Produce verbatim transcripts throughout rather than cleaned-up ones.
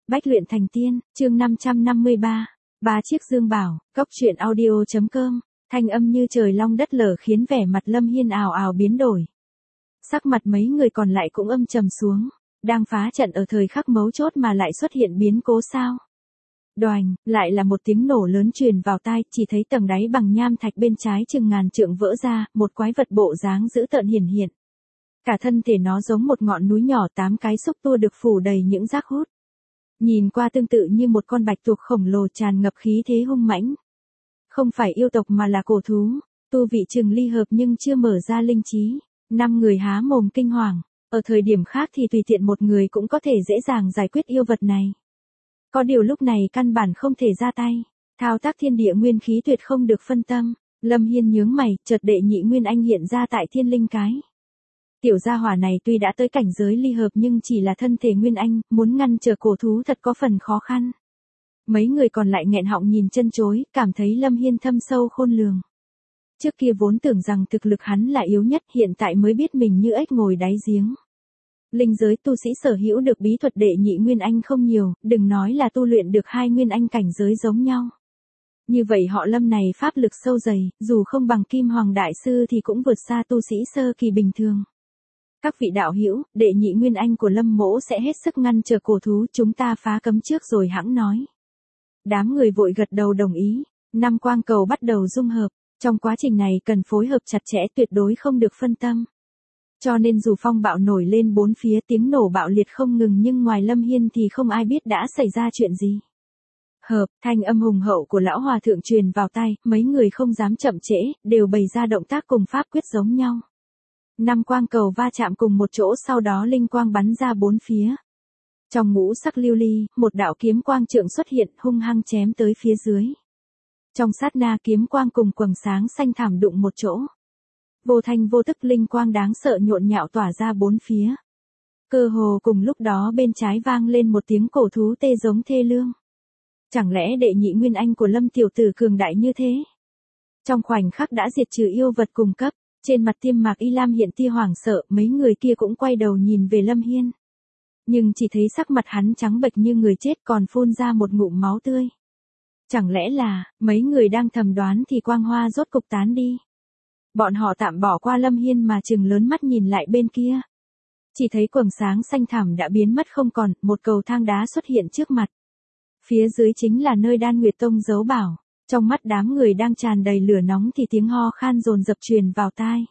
Bách luyện thành tiên, chương năm trăm năm mươi ba. Ba chiếc dương bảo, cốc truyện audio.com, thanh âm như trời long đất lở khiến vẻ mặt Lâm Hiên ào ào biến đổi. Sắc mặt mấy người còn lại cũng âm trầm xuống, đang phá trận ở thời khắc mấu chốt mà lại xuất hiện biến cố sao. Đoành, lại là một tiếng nổ lớn truyền vào tai, chỉ thấy tầng đáy bằng nham thạch bên trái chừng ngàn trượng vỡ ra, một quái vật bộ dáng dữ tợn hiển hiện. Cả thân thể nó giống một ngọn núi nhỏ, tám cái xúc tua được phủ đầy những rác hút. Nhìn qua tương tự như một con bạch tuộc khổng lồ tràn ngập khí thế hung mãnh. Không phải yêu tộc mà là cổ thú, tu vị chừng ly hợp nhưng chưa mở ra linh trí. Năm người há mồm kinh hoàng, ở thời điểm khác thì tùy tiện một người cũng có thể dễ dàng giải quyết yêu vật này. Có điều lúc này căn bản không thể ra tay, thao tác thiên địa nguyên khí tuyệt không được phân tâm. Lâm Hiên nhướng mày, chợt đệ nhị nguyên anh hiện ra tại thiên linh cái. Tiểu gia hỏa này tuy đã tới cảnh giới ly hợp nhưng chỉ là thân thể nguyên anh, muốn ngăn trở cổ thú thật có phần khó khăn. Mấy người còn lại nghẹn họng nhìn chân chối, cảm thấy Lâm Hiên thâm sâu khôn lường. Trước kia vốn tưởng rằng thực lực hắn là yếu nhất, hiện tại mới biết mình như ếch ngồi đáy giếng. Linh giới tu sĩ sở hữu được bí thuật đệ nhị nguyên anh không nhiều, đừng nói là tu luyện được hai nguyên anh cảnh giới giống nhau. Như vậy họ Lâm này pháp lực sâu dày, dù không bằng Kim Hoàng Đại Sư thì cũng vượt xa tu sĩ sơ kỳ bình thường. Các vị đạo hữu, đệ nhị nguyên anh của Lâm mỗ sẽ hết sức ngăn trở cổ thú, chúng ta phá cấm trước rồi hãng nói. Đám người vội gật đầu đồng ý, năm quang cầu bắt đầu dung hợp, trong quá trình này cần phối hợp chặt chẽ, tuyệt đối không được phân tâm. Cho nên dù phong bạo nổi lên bốn phía, tiếng nổ bạo liệt không ngừng, nhưng ngoài Lâm Hiên thì không ai biết đã xảy ra chuyện gì. Hợp, thanh âm hùng hậu của lão hòa thượng truyền vào tai, mấy người không dám chậm trễ, đều bày ra động tác cùng pháp quyết giống nhau. Năm quang cầu va chạm cùng một chỗ, sau đó linh quang bắn ra bốn phía. Trong ngũ sắc lưu ly, một đạo kiếm quang trượng xuất hiện, hung hăng chém tới phía dưới. Trong sát na, kiếm quang cùng quầng sáng xanh thảm đụng một chỗ. Vô thanh vô tức linh quang đáng sợ nhộn nhạo tỏa ra bốn phía. Cơ hồ cùng lúc đó bên trái vang lên một tiếng cổ thú tê giống thê lương. Chẳng lẽ đệ nhị nguyên anh của Lâm tiểu tử cường đại như thế? Trong khoảnh khắc đã diệt trừ yêu vật cùng cấp. Trên mặt Tiêm Mạc Y Lam hiện tia hoảng sợ, mấy người kia cũng quay đầu nhìn về Lâm Hiên. Nhưng chỉ thấy sắc mặt hắn trắng bệch như người chết, còn phun ra một ngụm máu tươi. Chẳng lẽ là, mấy người đang thầm đoán thì quang hoa rốt cục tán đi. Bọn họ tạm bỏ qua Lâm Hiên mà trừng lớn mắt nhìn lại bên kia. Chỉ thấy quầng sáng xanh thẳm đã biến mất không còn, một cầu thang đá xuất hiện trước mặt. Phía dưới chính là nơi Đan Nguyệt Tông giấu bảo. Trong mắt đám người đang tràn đầy lửa nóng thì tiếng ho khan dồn dập truyền vào tai.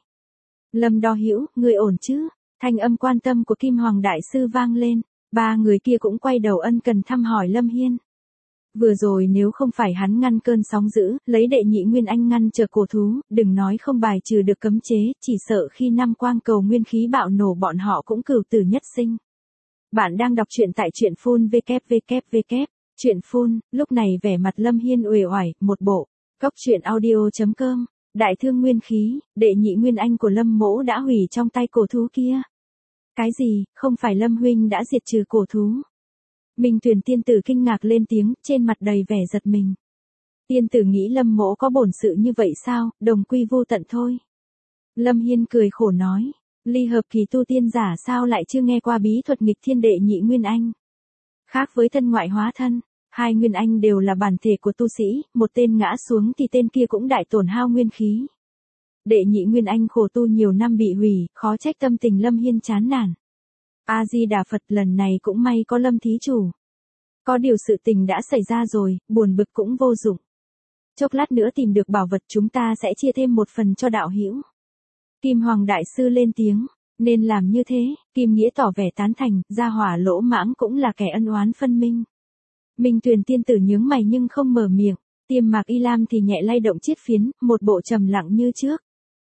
Lâm Đo Hữu, ngươi ổn chứ? Thanh âm quan tâm của Kim Hoàng Đại Sư vang lên, ba người kia cũng quay đầu ân cần thăm hỏi Lâm Hiên. Vừa rồi nếu không phải hắn ngăn cơn sóng dữ, lấy đệ nhị nguyên anh ngăn trở cổ thú, đừng nói không bài trừ được cấm chế, chỉ sợ khi năm quang cầu nguyên khí bạo nổ bọn họ cũng cửu tử nhất sinh. Bạn đang đọc truyện tại truyện phun vê kép vê kép vê kép. Chuyện phun, lúc này vẻ mặt Lâm Hiên uể oải, một bộ, cốc truyện audio.com, đại thương nguyên khí, đệ nhị nguyên anh của Lâm mỗ đã hủy trong tay cổ thú kia. Cái gì, không phải Lâm huynh đã diệt trừ cổ thú? Minh Tuyền tiên tử kinh ngạc lên tiếng, trên mặt đầy vẻ giật mình. Tiên tử nghĩ Lâm mỗ có bổn sự như vậy sao, đồng quy vô tận thôi. Lâm Hiên cười khổ nói, ly hợp kỳ tu tiên giả sao lại chưa nghe qua bí thuật nghịch thiên đệ nhị nguyên anh? Khác với thân ngoại hóa thân, hai nguyên anh đều là bản thể của tu sĩ, một tên ngã xuống thì tên kia cũng đại tổn hao nguyên khí. Đệ nhị nguyên anh khổ tu nhiều năm bị hủy, khó trách tâm tình Lâm Hiên chán nản. A Di Đà Phật, lần này cũng may có Lâm thí chủ. Có điều sự tình đã xảy ra rồi, buồn bực cũng vô dụng. Chốc lát nữa tìm được bảo vật chúng ta sẽ chia thêm một phần cho đạo hữu. Kim Hoàng Đại Sư lên tiếng. Nên làm như thế, Kim Nghĩa tỏ vẻ tán thành, gia hỏa lỗ mãng cũng là kẻ ân oán phân minh. Minh Tuyền tiên tử nhướng mày nhưng không mở miệng, Tiêm Mạc Y Lam thì nhẹ lay động chiết phiến, một bộ trầm lặng như trước.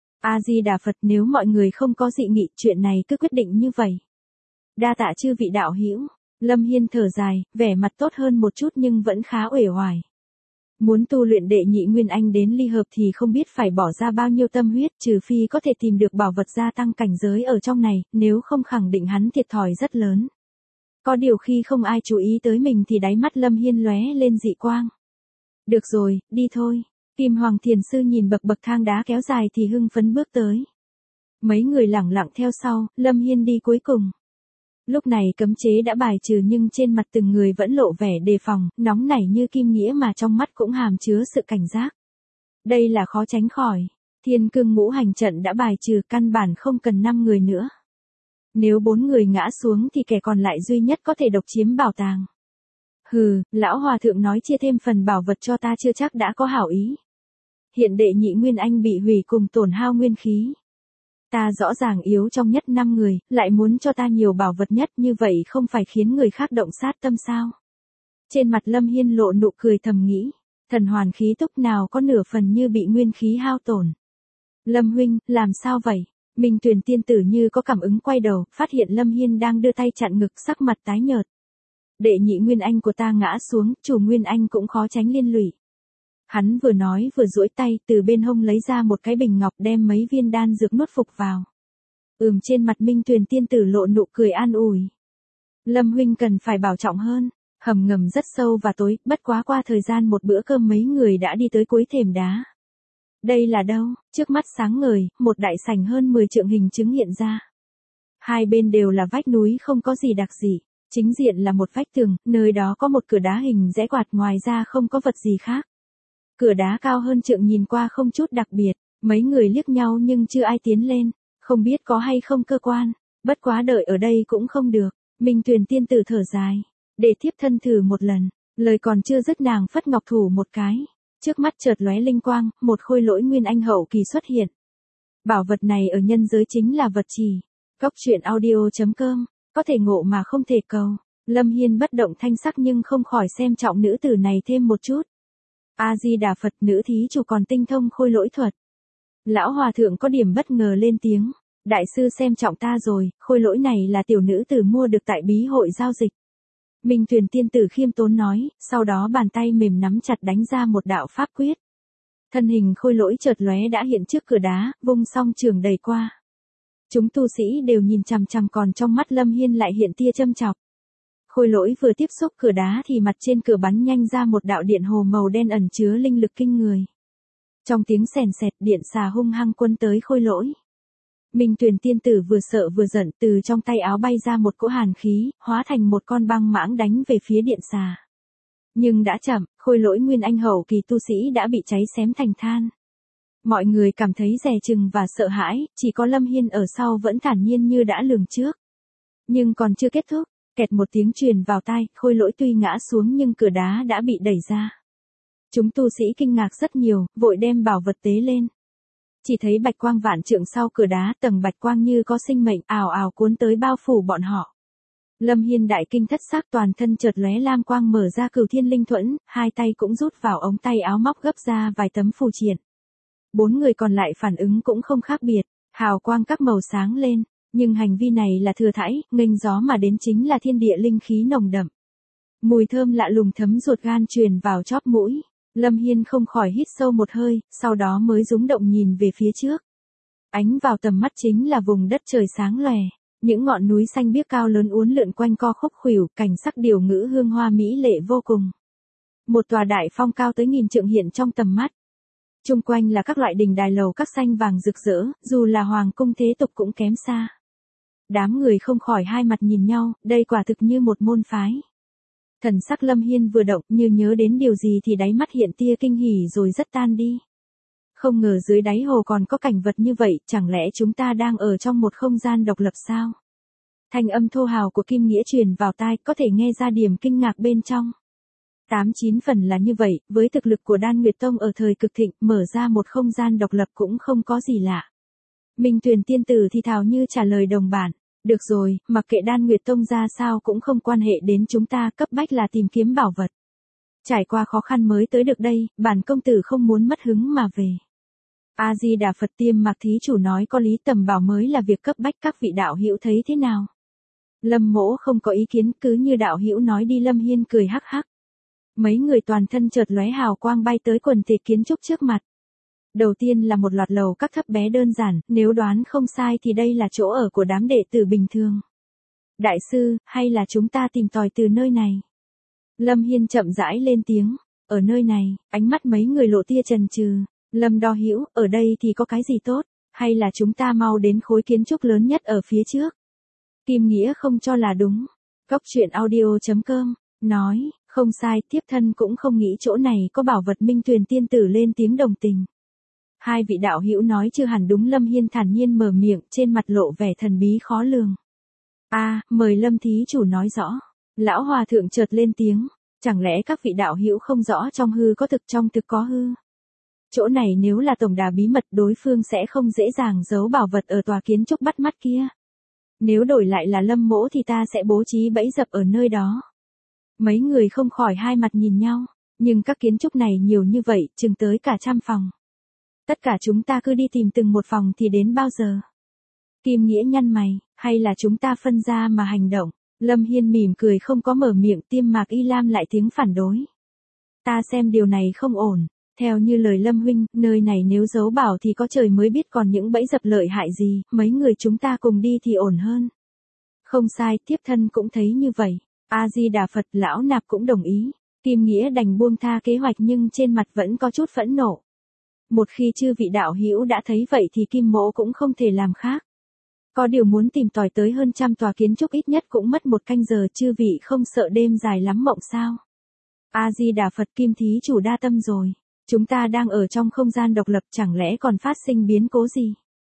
A Di Đà Phật, nếu mọi người không có dị nghị, chuyện này cứ quyết định như vậy. Đa tạ chư vị đạo hữu. Lâm Hiên thở dài, vẻ mặt tốt hơn một chút nhưng vẫn khá uể oải. Muốn tu luyện đệ nhị nguyên anh đến ly hợp thì không biết phải bỏ ra bao nhiêu tâm huyết, trừ phi có thể tìm được bảo vật gia tăng cảnh giới ở trong này, nếu không khẳng định hắn thiệt thòi rất lớn. Có điều khi không ai chú ý tới mình thì đáy mắt Lâm Hiên lóe lên dị quang. Được rồi, đi thôi. Kim Hoàng Thiền Sư nhìn bậc bậc thang đá kéo dài thì hưng phấn bước tới. Mấy người lẳng lặng theo sau, Lâm Hiên đi cuối cùng. Lúc này cấm chế đã bài trừ nhưng trên mặt từng người vẫn lộ vẻ đề phòng, nóng nảy như kim nghĩa mà trong mắt cũng hàm chứa sự cảnh giác. Đây là khó tránh khỏi. Thiên cương ngũ hành trận đã bài trừ, căn bản không cần năm người nữa. Nếu bốn người ngã xuống thì kẻ còn lại duy nhất có thể độc chiếm bảo tàng. Hừ, lão hòa thượng nói chia thêm phần bảo vật cho ta chưa chắc đã có hảo ý. Hiện đệ nhị nguyên anh bị hủy cùng tổn hao nguyên khí. Ta rõ ràng yếu trong nhất năm người, lại muốn cho ta nhiều bảo vật nhất, như vậy không phải khiến người khác động sát tâm sao? Trên mặt Lâm Hiên lộ nụ cười thầm nghĩ, thần hoàn khí túc nào có nửa phần như bị nguyên khí hao tổn. Lâm huynh, làm sao vậy? Minh Tuyền tiên tử như có cảm ứng quay đầu, phát hiện Lâm Hiên đang đưa tay chặn ngực, sắc mặt tái nhợt. Đệ nhị nguyên anh của ta ngã xuống, chủ nguyên anh cũng khó tránh liên lụy. Hắn vừa nói vừa duỗi tay từ bên hông lấy ra một cái bình ngọc, đem mấy viên đan dược nuốt phục vào. Ừm, trên mặt Minh Tuyền tiên tử lộ nụ cười an ủi. Lâm huynh cần phải bảo trọng hơn. Hầm ngầm rất sâu và tối, bất quá qua thời gian một bữa cơm mấy người đã đi tới cuối thềm đá. Đây là đâu? Trước mắt sáng ngời, một đại sảnh hơn mười trượng hình chứng hiện ra. Hai bên đều là vách núi không có gì đặc dị. Chính diện là một vách tường, nơi đó có một cửa đá hình rẽ quạt, ngoài ra không có vật gì khác. Cửa đá cao hơn trượng, nhìn qua không chút đặc biệt, mấy người liếc nhau nhưng chưa ai tiến lên, không biết có hay không cơ quan, bất quá đợi ở đây cũng không được. Minh Tuyền tiên tử thở dài, để thiếp thân thử một lần, lời còn chưa dứt nàng phất ngọc thủ một cái, trước mắt chợt lóe linh quang, một khôi lỗi nguyên anh hậu kỳ xuất hiện. Bảo vật này ở nhân giới chính là vật trì. Cốc truyện audio chấm com, có thể ngộ mà không thể cầu. Lâm Hiên bất động thanh sắc nhưng không khỏi xem trọng nữ tử này thêm một chút. A-di-đà Phật, nữ thí chủ còn tinh thông khôi lỗi thuật. Lão hòa thượng có điểm bất ngờ lên tiếng, đại sư xem trọng ta rồi, khôi lỗi này là tiểu nữ tử mua được tại bí hội giao dịch. Minh Tuyền tiên tử khiêm tốn nói, sau đó bàn tay mềm nắm chặt đánh ra một đạo pháp quyết. Thân hình khôi lỗi chợt lóe đã hiện trước cửa đá, vung song trường đẩy qua. Chúng tu sĩ đều nhìn chằm chằm, còn trong mắt Lâm Hiên lại hiện tia châm chọc. Khôi lỗi vừa tiếp xúc cửa đá thì mặt trên cửa bắn nhanh ra một đạo điện hồ màu đen ẩn chứa linh lực kinh người. Trong tiếng sèn sẹt, điện xà hung hăng quân tới khôi lỗi. Minh Tuyền tiên tử vừa sợ vừa giận, từ trong tay áo bay ra một cỗ hàn khí, hóa thành một con băng mãng đánh về phía điện xà. Nhưng đã chậm, khôi lỗi nguyên anh hậu kỳ tu sĩ đã bị cháy xém thành than. Mọi người cảm thấy dè chừng và sợ hãi, chỉ có Lâm Hiên ở sau vẫn thản nhiên như đã lường trước. Nhưng còn chưa kết thúc, kẹt một tiếng truyền vào tai, khôi lỗi tuy ngã xuống nhưng cửa đá đã bị đẩy ra. Chúng tu sĩ kinh ngạc rất nhiều, vội đem bảo vật tế lên. Chỉ thấy bạch quang vạn trượng sau cửa đá, tầng bạch quang như có sinh mệnh ào ào cuốn tới bao phủ bọn họ. Lâm Hiên đại kinh thất sắc, toàn thân chợt lóe lam quang, mở ra cửu thiên linh thuẫn, hai tay cũng rút vào ống tay áo móc gấp ra vài tấm phù triện. Bốn người còn lại phản ứng cũng không khác biệt, hào quang các màu sáng lên, nhưng hành vi này là thừa thãi, nghênh gió mà đến chính là thiên địa linh khí nồng đậm. Mùi thơm lạ lùng thấm ruột gan truyền vào chóp mũi. Lâm Hiên không khỏi hít sâu một hơi, sau đó mới rúng động nhìn về phía trước. Ánh vào tầm mắt chính là vùng đất trời sáng lòe, những ngọn núi xanh biếc cao lớn uốn lượn quanh co khúc khuỷu, cảnh sắc điều ngữ hương hoa mỹ lệ vô cùng. Một tòa đại phong cao tới nghìn trượng hiện trong tầm mắt. Chung quanh là các loại đình đài lầu các xanh vàng rực rỡ, dù là hoàng cung thế tục cũng kém xa. Đám người không khỏi hai mặt nhìn nhau, đây quả thực như một môn phái. Thần sắc Lâm Hiên vừa động, như nhớ đến điều gì thì đáy mắt hiện tia kinh hỉ rồi rất tan đi. Không ngờ dưới đáy hồ còn có cảnh vật như vậy, chẳng lẽ chúng ta đang ở trong một không gian độc lập sao? Thanh âm thô hào của Kim Nghĩa truyền vào tai, có thể nghe ra điểm kinh ngạc bên trong. Tám chín phần là như vậy, với thực lực của Đan Nguyệt Tông ở thời cực thịnh, mở ra một không gian độc lập cũng không có gì lạ. Minh Tuyền tiên tử thì thào như trả lời đồng bản. Được rồi, mặc kệ Đan Nguyệt Tông ra sao cũng không quan hệ đến chúng ta, cấp bách là tìm kiếm bảo vật. Trải qua khó khăn mới tới được đây, bản công tử không muốn mất hứng mà về. A-di-đà Phật, Tiêm Mạc thí chủ nói có lý, tầm bảo mới là việc cấp bách, các vị đạo hữu thấy thế nào? Lâm Mỗ không có ý kiến, cứ như đạo hữu nói đi. Lâm Hiên cười hắc hắc. Mấy người toàn thân chợt lóe hào quang bay tới quần thể kiến trúc trước mặt. Đầu tiên là một loạt lầu các thấp bé đơn giản, nếu đoán không sai thì đây là chỗ ở của đám đệ tử bình thường. Đại sư, hay là chúng ta tìm tòi từ nơi này? Lâm Hiên chậm rãi lên tiếng, ở nơi này, ánh mắt mấy người lộ tia chần chừ. Lâm Đo Hữu, ở đây thì có cái gì tốt, hay là chúng ta mau đến khối kiến trúc lớn nhất ở phía trước? Kim Nghĩa không cho là đúng. Cóc truyện audio.com, nói, không sai, thiếp thân cũng không nghĩ chỗ này có bảo vật. Minh Tuyền tiên tử lên tiếng đồng tình. Hai vị đạo hữu nói chưa hẳn đúng. Lâm Hiên thản nhiên mở miệng, trên mặt lộ vẻ thần bí khó lường. A, mời Lâm thí chủ nói rõ. Lão hòa thượng chợt lên tiếng, chẳng lẽ các vị đạo hữu không rõ trong hư có thực, trong thực có hư? Chỗ này nếu là tổng đà bí mật, đối phương sẽ không dễ dàng giấu bảo vật ở tòa kiến trúc bắt mắt kia. Nếu đổi lại là Lâm mỗ thì ta sẽ bố trí bẫy dập ở nơi đó. Mấy người không khỏi hai mặt nhìn nhau, nhưng các kiến trúc này nhiều như vậy, chừng tới cả trăm phòng. Tất cả chúng ta cứ đi tìm từng một phòng thì đến bao giờ? Kim Nghĩa nhăn mày, hay là chúng ta phân ra mà hành động? Lâm Hiên mỉm cười không có mở miệng. Tiêm Mạc Y Lam lại tiếng phản đối. Ta xem điều này không ổn. Theo như lời Lâm huynh, nơi này nếu giấu bảo thì có trời mới biết còn những bẫy dập lợi hại gì, mấy người chúng ta cùng đi thì ổn hơn. Không sai, thiếp thân cũng thấy như vậy. A-di-đà Phật, lão nạp cũng đồng ý. Kim Nghĩa đành buông tha kế hoạch nhưng trên mặt vẫn có chút phẫn nộ. Một khi chư vị đạo hữu đã thấy vậy thì Kim mỗ cũng không thể làm khác. Có điều muốn tìm tòi tới hơn trăm tòa kiến trúc ít nhất cũng mất một canh giờ, chư vị không sợ đêm dài lắm mộng sao? A-di-đà Phật, Kim thí chủ đa tâm rồi. Chúng ta đang ở trong không gian độc lập, chẳng lẽ còn phát sinh biến cố gì?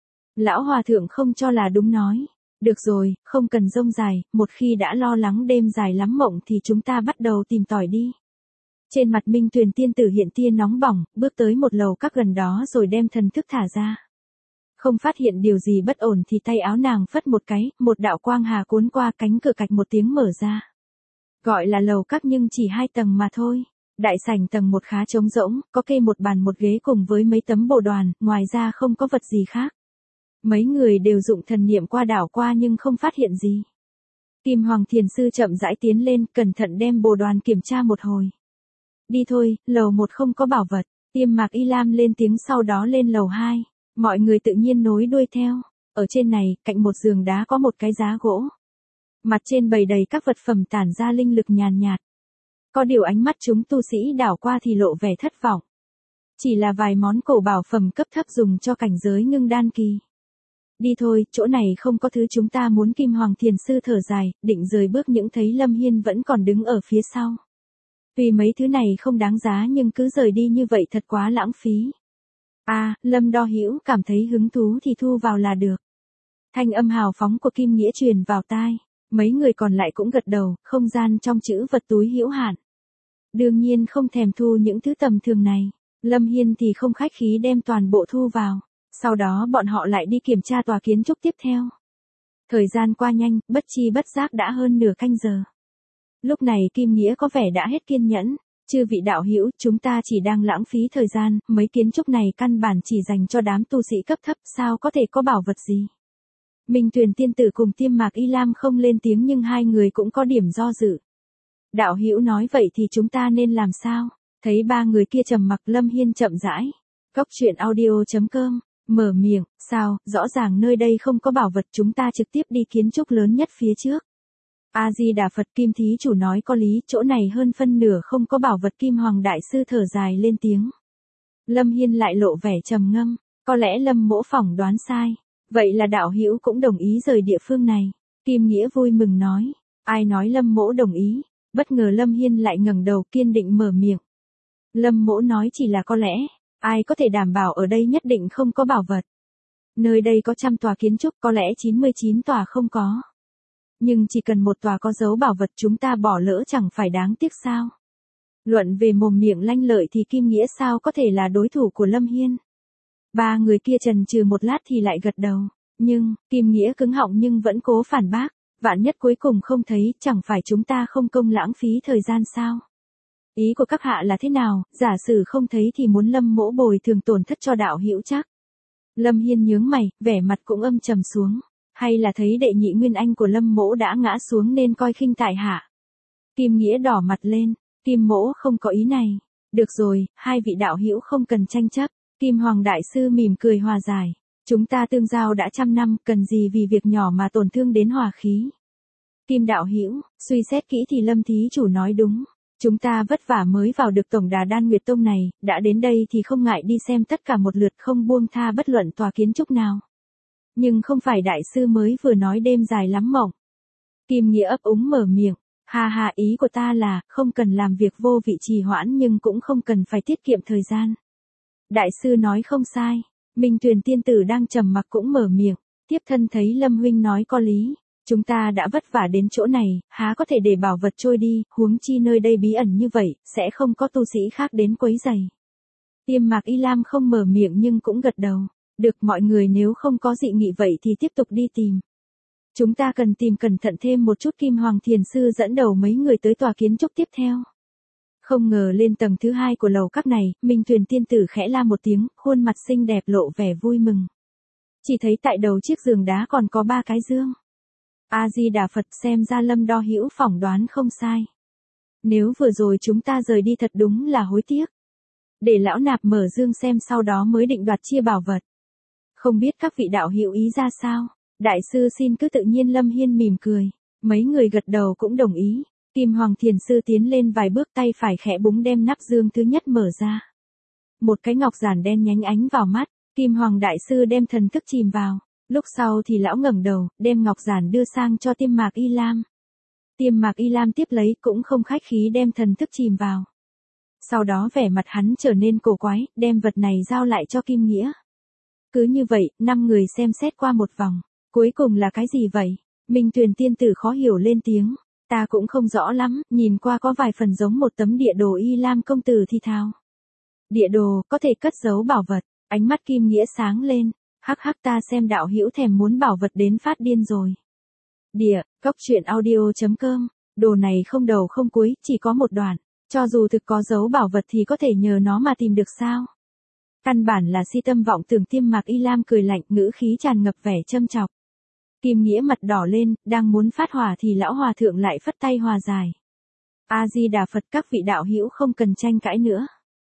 Lão hòa thượng không cho là đúng nói. Được rồi, không cần rông dài, một khi đã lo lắng đêm dài lắm mộng thì chúng ta bắt đầu tìm tòi đi. Trên mặt Minh Tuyền tiên tử hiện tia nóng bỏng, bước tới một lầu các gần đó rồi đem thần thức thả ra. Không phát hiện điều gì bất ổn thì tay áo nàng phất một cái, một đạo quang hà cuốn qua, cánh cửa cạch một tiếng mở ra. Gọi là lầu các nhưng chỉ hai tầng mà thôi. Đại sảnh tầng một khá trống rỗng, có kê một bàn một ghế cùng với mấy tấm bồ đoàn, ngoài ra không có vật gì khác. Mấy người đều dụng thần niệm qua đảo qua nhưng không phát hiện gì. Kim Hoàng Thiền Sư chậm rãi tiến lên, cẩn thận đem bồ đoàn kiểm tra một hồi. Đi thôi, lầu một không có bảo vật. Tiêm Mạc Y Lam lên tiếng, sau đó lên lầu hai. Mọi người tự nhiên nối đuôi theo. Ở trên này, cạnh một giường đá có một cái giá gỗ. Mặt trên bày đầy các vật phẩm tản ra linh lực nhàn nhạt. Có điều ánh mắt chúng tu sĩ đảo qua thì lộ vẻ thất vọng. Chỉ là vài món cổ bảo phẩm cấp thấp dùng cho cảnh giới ngưng đan kỳ. Đi thôi, chỗ này không có thứ chúng ta muốn. Kim Hoàng Thiền Sư thở dài, định rời bước những thấy Lâm Hiên vẫn còn đứng ở phía sau. Vì mấy thứ này không đáng giá nhưng cứ rời đi như vậy thật quá lãng phí. À, Lâm Đo Hữu cảm thấy hứng thú thì thu vào là được. Thanh âm hào phóng của Kim Nghĩa truyền vào tai. Mấy người còn lại cũng gật đầu, không gian trong chữ vật túi hữu hạn. Đương nhiên không thèm thu những thứ tầm thường này. Lâm Hiên thì không khách khí đem toàn bộ thu vào. Sau đó bọn họ lại đi kiểm tra tòa kiến trúc tiếp theo. Thời gian qua nhanh, bất chi bất giác đã hơn nửa canh giờ. Lúc này Kim Nghĩa có vẻ đã hết kiên nhẫn. Chư vị đạo hữu, chúng ta chỉ đang lãng phí thời gian, mấy kiến trúc này căn bản chỉ dành cho đám tu sĩ cấp thấp, sao có thể có bảo vật gì. Minh Tuyền tiên tử cùng Tiêm Mạc Y Lam không lên tiếng nhưng hai người cũng có điểm do dự. Đạo hữu nói vậy thì chúng ta nên làm sao? Thấy ba người kia trầm mặc, Lâm Hiên chậm rãi. Cóc truyện audio.com, mở miệng, sao, rõ ràng nơi đây không có bảo vật, chúng ta trực tiếp đi kiến trúc lớn nhất phía trước. A-di-đà Phật, Kim thí chủ nói có lý, chỗ này hơn phân nửa không có bảo vật. Kim Hoàng Đại Sư thở dài lên tiếng. Lâm Hiên lại lộ vẻ trầm ngâm, có lẽ Lâm mỗ phỏng đoán sai. Vậy là đạo hữu cũng đồng ý rời địa phương này. Kim Nghĩa vui mừng nói. Ai nói Lâm mỗ đồng ý? Bất ngờ Lâm Hiên lại ngẩng đầu kiên định mở miệng. Lâm mỗ nói chỉ là có lẽ. Ai có thể đảm bảo ở đây nhất định không có bảo vật. Nơi đây có trăm tòa kiến trúc, có lẽ chín mươi chín tòa không có. Nhưng chỉ cần một tòa có dấu bảo vật chúng ta bỏ lỡ chẳng phải đáng tiếc sao? Luận về mồm miệng lanh lợi thì Kim Nghĩa sao có thể là đối thủ của Lâm Hiên? Ba người kia chần chừ một lát thì lại gật đầu. Nhưng, Kim Nghĩa cứng họng nhưng vẫn cố phản bác. Vạn nhất cuối cùng không thấy, chẳng phải chúng ta không công lãng phí thời gian sao? Ý của các hạ là thế nào? Giả sử không thấy thì muốn Lâm mỗ bồi thường tổn thất cho đạo hữu chắc. Lâm Hiên nhướng mày, vẻ mặt cũng âm trầm xuống. Hay là thấy đệ nhị nguyên anh của Lâm mỗ đã ngã xuống nên coi khinh tại hạ? Kim Nghĩa đỏ mặt lên. Kim mỗ không có ý này. Được rồi, hai vị đạo hữu không cần tranh chấp. Kim Hoàng Đại Sư mỉm cười hòa giải. Chúng ta tương giao đã trăm năm, cần gì vì việc nhỏ mà tổn thương đến hòa khí. Kim đạo hữu, suy xét kỹ thì Lâm thí chủ nói đúng. Chúng ta vất vả mới vào được tổng đà Đan Nguyệt Tông này, đã đến đây thì không ngại đi xem tất cả một lượt, không buông tha bất luận tòa kiến trúc nào. Nhưng không phải đại sư mới vừa nói đêm dài lắm mộng. Kim Nghĩa ấp úng mở miệng, ha ha, ý của ta là, không cần làm việc vô vị trì hoãn nhưng cũng không cần phải tiết kiệm thời gian. Đại sư nói không sai, Minh Tuyền tiên tử đang trầm mặc cũng mở miệng, tiếp thân thấy Lâm huynh nói có lý, chúng ta đã vất vả đến chỗ này, há có thể để bảo vật trôi đi, huống chi nơi đây bí ẩn như vậy, sẽ không có tu sĩ khác đến quấy rầy. Tiêm Mạc Y Lam không mở miệng nhưng cũng gật đầu, được, mọi người nếu không có dị nghị vậy thì tiếp tục đi tìm. Chúng ta cần tìm cẩn thận thêm một chút. Kim Hoàng Thiền Sư dẫn đầu mấy người tới tòa kiến trúc tiếp theo. Không ngờ lên tầng thứ hai của lầu các này, Minh Tuyền tiên tử khẽ la một tiếng, khuôn mặt xinh đẹp lộ vẻ vui mừng. Chỉ thấy tại đầu chiếc giường đá còn có ba cái dương. A-di-đà Phật, xem ra Lâm Đo Hữu phỏng đoán không sai. Nếu vừa rồi chúng ta rời đi thật đúng là hối tiếc. Để lão nạp mở dương xem sau đó mới định đoạt chia bảo vật. Không biết các vị đạo hữu ý ra sao? Đại sư xin cứ tự nhiên. Lâm Hiên mỉm cười. Mấy người gật đầu cũng đồng ý. Kim Hoàng Thiền Sư tiến lên vài bước, tay phải khẽ búng đem nắp dương thứ nhất mở ra. Một cái ngọc giản đen nhánh ánh vào mắt. Kim Hoàng Đại Sư đem thần thức chìm vào. Lúc sau thì lão ngẩng đầu, đem ngọc giản đưa sang cho Tiêm Mạc Y Lam. Tiêm Mạc Y Lam tiếp lấy cũng không khách khí đem thần thức chìm vào. Sau đó vẻ mặt hắn trở nên cổ quái, đem vật này giao lại cho Kim Nghĩa. Cứ như vậy, năm người xem xét qua một vòng. Cuối cùng là cái gì vậy? Minh Tuyền tiên tử khó hiểu lên tiếng. Ta cũng không rõ lắm, nhìn qua có vài phần giống một tấm địa đồ. Y Lam công tử thì thào. Địa đồ, có thể cất giấu bảo vật. Ánh mắt Kim Nghĩa sáng lên. Hắc hắc, ta xem đạo hữu thèm muốn bảo vật đến phát điên rồi. Địa, góc truyện audio chấm com. Đồ này không đầu không cuối, chỉ có một đoạn. Cho dù thực có dấu bảo vật thì có thể nhờ nó mà tìm được sao? Căn bản là si tâm vọng tưởng. Tiêm Mạc Y Lam cười lạnh, ngữ khí tràn ngập vẻ châm chọc. Kim Nghĩa mặt đỏ lên, đang muốn phát hỏa thì lão hòa thượng lại phất tay hòa giải. A-di-đà Phật, các vị đạo hữu không cần tranh cãi nữa.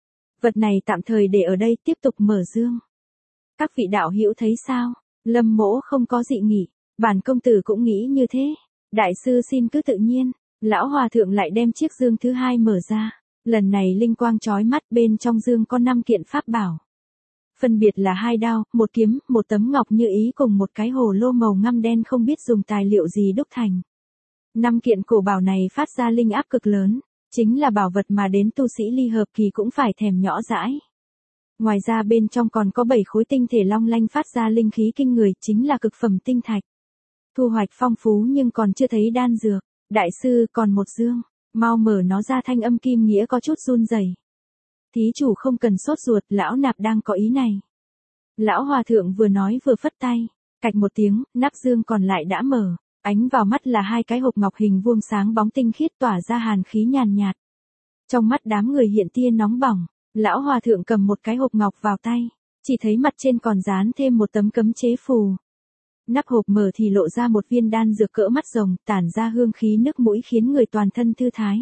Vật này tạm thời để ở đây, tiếp tục mở dương. Các vị đạo hữu thấy sao? Lâm mỗ không có dị nghị, bản công tử cũng nghĩ như thế. Đại sư xin cứ tự nhiên. Lão hòa thượng lại đem chiếc dương thứ hai mở ra. Lần này linh quang chói mắt, bên trong dương có năm kiện pháp bảo. Phân biệt là hai đao, một kiếm, một tấm ngọc như ý cùng một cái hồ lô màu ngăm đen không biết dùng tài liệu gì đúc thành. Năm kiện cổ bảo này phát ra linh áp cực lớn, chính là bảo vật mà đến tu sĩ ly hợp kỳ cũng phải thèm nhỏ dãi. Ngoài ra bên trong còn có bảy khối tinh thể long lanh phát ra linh khí kinh người, chính là cực phẩm tinh thạch. Thu hoạch phong phú nhưng còn chưa thấy đan dược. Đại sư, còn một dương, mau mở nó ra. Thanh âm Kim Nghĩa có chút run rẩy. Thí chủ không cần sốt ruột, lão nạp đang có ý này. Lão hòa thượng vừa nói vừa phất tay, cạch một tiếng, nắp dương còn lại đã mở, ánh vào mắt là hai cái hộp ngọc hình vuông sáng bóng tinh khiết tỏa ra hàn khí nhàn nhạt. Trong mắt đám người hiện tia nóng bỏng, lão hòa thượng cầm một cái hộp ngọc vào tay, chỉ thấy mặt trên còn dán thêm một tấm cấm chế phù. Nắp hộp mở thì lộ ra một viên đan dược cỡ mắt rồng, tản ra hương khí nước mũi khiến người toàn thân thư thái.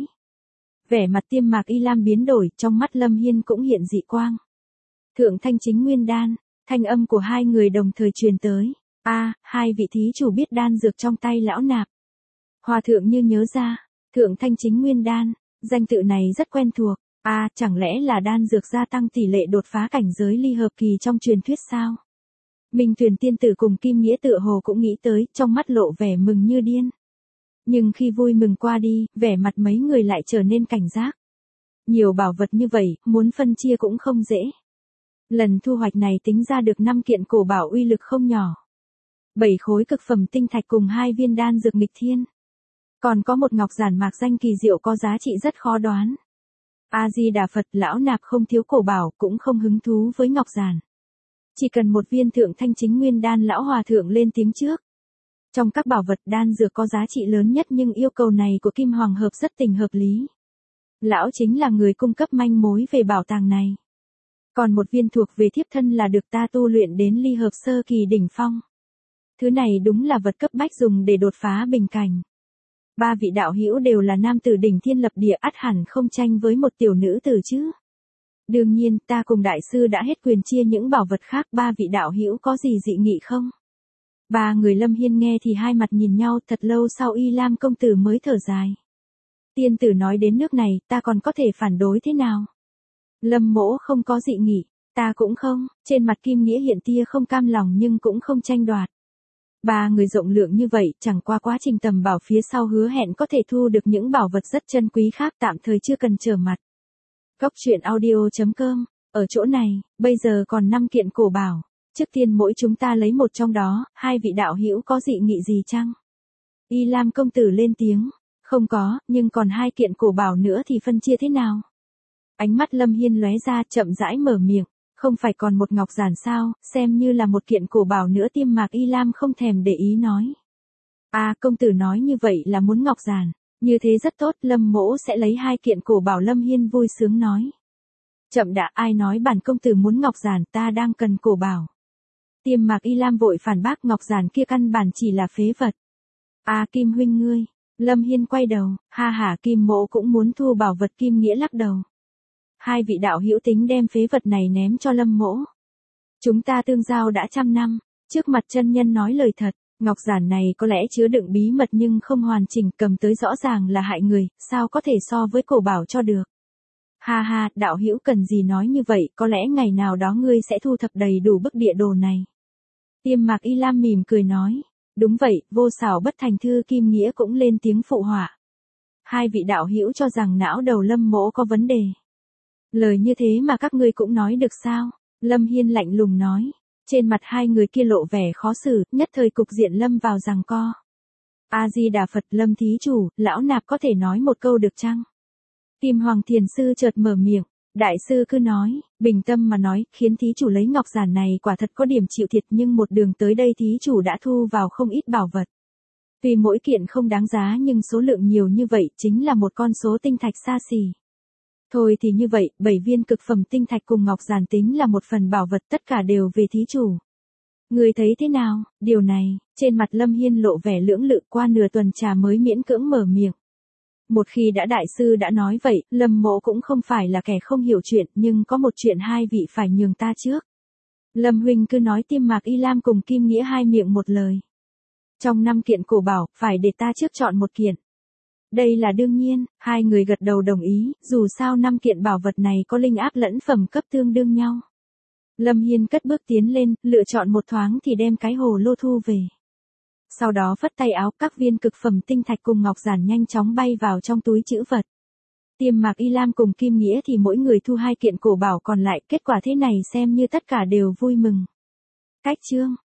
Vẻ mặt Tiêm Mạc Y Lam biến đổi, trong mắt Lâm Hiên cũng hiện dị quang. Thượng thanh chính nguyên đan, thanh âm của hai người đồng thời truyền tới. A, à, hai vị thí chủ biết đan dược trong tay lão nạp. Hòa thượng như nhớ ra, thượng thanh chính nguyên đan, danh tự này rất quen thuộc. A, à, chẳng lẽ là đan dược gia tăng tỷ lệ đột phá cảnh giới ly hợp kỳ trong truyền thuyết sao? Minh Tuyền tiên tử cùng Kim Nghĩa tựa hồ cũng nghĩ tới, trong mắt lộ vẻ mừng như điên. Nhưng khi vui mừng qua đi, vẻ mặt mấy người lại trở nên cảnh giác. Nhiều bảo vật như vậy, muốn phân chia cũng không dễ. Lần thu hoạch này tính ra được năm kiện cổ bảo uy lực không nhỏ. bảy khối cực phẩm tinh thạch cùng hai viên đan dược nghịch thiên. Còn có một ngọc giản mạc danh kỳ diệu có giá trị rất khó đoán. A-di-đà Phật, lão nạp không thiếu cổ bảo, cũng không hứng thú với ngọc giản. Chỉ cần một viên thượng thanh chính nguyên đan. Lão hòa thượng lên tiếng trước. Trong các bảo vật, đan dược có giá trị lớn nhất nhưng yêu cầu này của Kim Hoàng Hợp rất tình hợp lý. Lão chính là người cung cấp manh mối về bảo tàng này. Còn một viên thuộc về thiếp thân là được ta tu luyện đến ly hợp sơ kỳ đỉnh phong. Thứ này đúng là vật cấp bách dùng để đột phá bình cảnh. Ba vị đạo hữu đều là nam tử đỉnh thiên lập địa, ắt hẳn không tranh với một tiểu nữ tử chứ. Đương nhiên, ta cùng đại sư đã hết quyền chia những bảo vật khác. Ba vị đạo hữu có gì dị nghị không? Ba người Lâm Hiên nghe thì hai mặt nhìn nhau, thật lâu sau Y Lam công tử mới thở dài. Tiên tử nói đến nước này, ta còn có thể phản đối thế nào? Lâm mỗ không có dị nghị, ta cũng không. Trên mặt Kim Nghĩa hiện tia không cam lòng nhưng cũng không tranh đoạt. Ba người rộng lượng như vậy, chẳng qua quá trình tầm bảo phía sau hứa hẹn có thể thu được những bảo vật rất chân quý khác, tạm thời chưa cần trở mặt. Góc truyện audio.com, ở chỗ này, bây giờ còn năm kiện cổ bảo. Trước tiên mỗi chúng ta lấy một trong đó, hai vị đạo hữu có dị nghị gì chăng? Y Lam công tử lên tiếng, không có, nhưng còn hai kiện cổ bảo nữa thì phân chia thế nào? Ánh mắt Lâm Hiên lóe ra, chậm rãi mở miệng, không phải còn một ngọc giản sao, xem như là một kiện cổ bảo nữa. Tiêm Mạc Y Lam không thèm để ý nói. À, công tử nói như vậy là muốn ngọc giản, như thế rất tốt, Lâm mỗ sẽ lấy hai kiện cổ bảo. Lâm Hiên vui sướng nói. Chậm đã, ai nói bản công tử muốn ngọc giản, ta đang cần cổ bảo. Tiêm Mạc Y Lam vội phản bác, ngọc giản kia căn bản chỉ là phế vật. À, Kim huynh ngươi. Lâm Hiên quay đầu, ha ha, Kim mỗ cũng muốn thu bảo vật. Kim Nghĩa lắc đầu. Hai vị đạo hữu tính đem phế vật này ném cho Lâm mỗ. Chúng ta tương giao đã trăm năm, trước mặt chân nhân nói lời thật, ngọc giản này có lẽ chứa đựng bí mật nhưng không hoàn chỉnh, cầm tới rõ ràng là hại người, sao có thể so với cổ bảo cho được. Ha ha, đạo hữu cần gì nói như vậy, có lẽ ngày nào đó ngươi sẽ thu thập đầy đủ bức địa đồ này. Tiêm Mạc Y Lam mỉm cười nói. Đúng vậy, vô xảo bất thành thư. Kim Nghĩa cũng lên tiếng phụ họa. Hai vị đạo hữu cho rằng não đầu Lâm mỗ có vấn đề. Lời như thế mà các ngươi cũng nói được sao? Lâm Hiên lạnh lùng nói. Trên mặt hai người kia lộ vẻ khó xử, nhất thời cục diện lâm vào giằng co. A-di-đà Phật. Lâm thí chủ, lão nạp có thể nói một câu được chăng? Kim Hoàng Thiền Sư chợt mở miệng. Đại sư cứ nói, bình tâm mà nói, khiến thí chủ lấy ngọc giản này quả thật có điểm chịu thiệt, nhưng một đường tới đây thí chủ đã thu vào không ít bảo vật. Tuy mỗi kiện không đáng giá nhưng số lượng nhiều như vậy chính là một con số tinh thạch xa xỉ. Thôi thì như vậy, bảy viên cực phẩm tinh thạch cùng ngọc giản tính là một phần bảo vật, tất cả đều về thí chủ. Người thấy thế nào? Điều này, trên mặt Lâm Hiên lộ vẻ lưỡng lự, qua nửa tuần trà mới miễn cưỡng mở miệng. Một khi đã đại sư đã nói vậy, Lâm mỗ cũng không phải là kẻ không hiểu chuyện, nhưng có một chuyện hai vị phải nhường ta trước. Lâm huynh cứ nói. Tiêm Mạc Y Lam cùng Kim Nghĩa hai miệng một lời. Trong năm kiện cổ bảo, phải để ta trước chọn một kiện. Đây là đương nhiên, hai người gật đầu đồng ý, dù sao năm kiện bảo vật này có linh áp lẫn phẩm cấp tương đương nhau. Lâm Hiên cất bước tiến lên, lựa chọn một thoáng thì đem cái hồ lô thu về. Sau đó phất tay áo, các viên cực phẩm tinh thạch cùng ngọc giản nhanh chóng bay vào trong túi trữ vật. Tiêm Mạc Y Lam cùng Kim Nghĩa thì mỗi người thu hai kiện cổ bảo còn lại, kết quả thế này xem như tất cả đều vui mừng. Cách chương